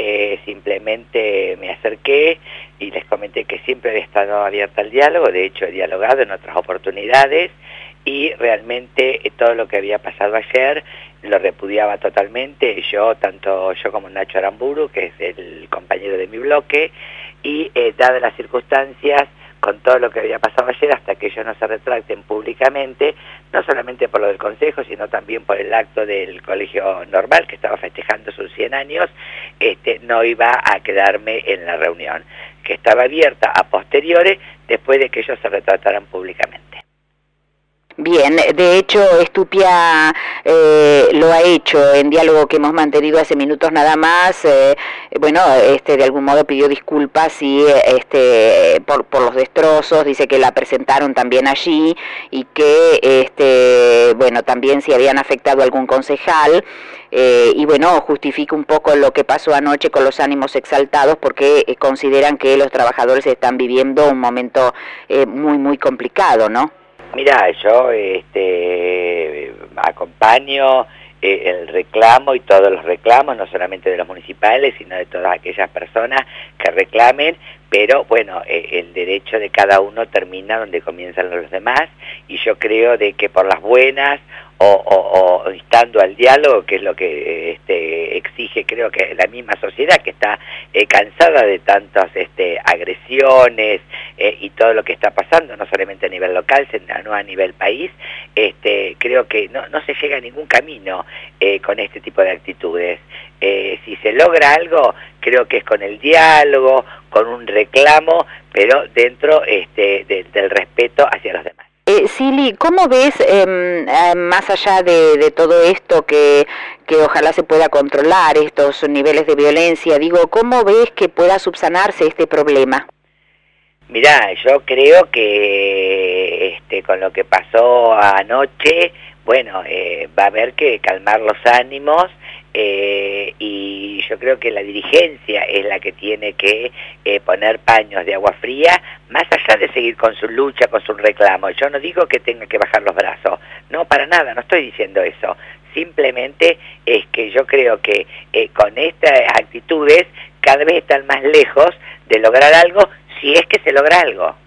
simplemente me acerqué y les comenté que siempre había estado abierta al diálogo, de hecho he dialogado en otras oportunidades, y realmente todo lo que había pasado ayer lo repudiaba totalmente, tanto yo como Nacho Aramburu, que es el compañero de mi bloque, y dadas las circunstancias, con todo lo que había pasado ayer, hasta que ellos no se retracten públicamente, no solamente por lo del Consejo, sino también por el acto del Colegio Normal, que estaba festejando sus 100 años, no iba a quedarme en la reunión, que estaba abierta a posteriores, después de que ellos se retrataran públicamente. Bien, de hecho Estupia lo ha hecho en diálogo que hemos mantenido hace minutos nada más. Bueno, de algún modo pidió disculpas y por los destrozos, dice que la presentaron también allí y que bueno, también si habían afectado a algún concejal. Y bueno, justifica un poco lo que pasó anoche con los ánimos exaltados, porque consideran que los trabajadores están viviendo un momento muy complicado, ¿no? Mira, yo acompaño el reclamo y todos los reclamos, no solamente de los municipales, sino de todas aquellas personas que reclamen, pero bueno, el derecho de cada uno termina donde comienzan los demás, y yo creo de que por las buenas o instando al diálogo, que es lo que exige, creo que la misma sociedad que está cansada de tantas agresiones y todo lo que está pasando, no solamente a nivel local, sino a nivel país, creo que no se llega a ningún camino con este tipo de actitudes. Si se logra algo, creo que es con el diálogo, con un reclamo, pero dentro del respeto hacia los demás. Sili, ¿cómo ves, más allá de todo esto que ojalá se pueda controlar, estos niveles de violencia, digo, cómo ves que pueda subsanarse este problema? Mirá, yo creo que con lo que pasó anoche, bueno, va a haber que calmar los ánimos, y yo creo que la dirigencia es la que tiene que poner paños de agua fría, más allá de seguir con su lucha, con su reclamo. Yo no digo que tenga que bajar los brazos, no, para nada, no estoy diciendo eso. Simplemente es que yo creo que con estas actitudes cada vez están más lejos de lograr algo, si es que se logra algo.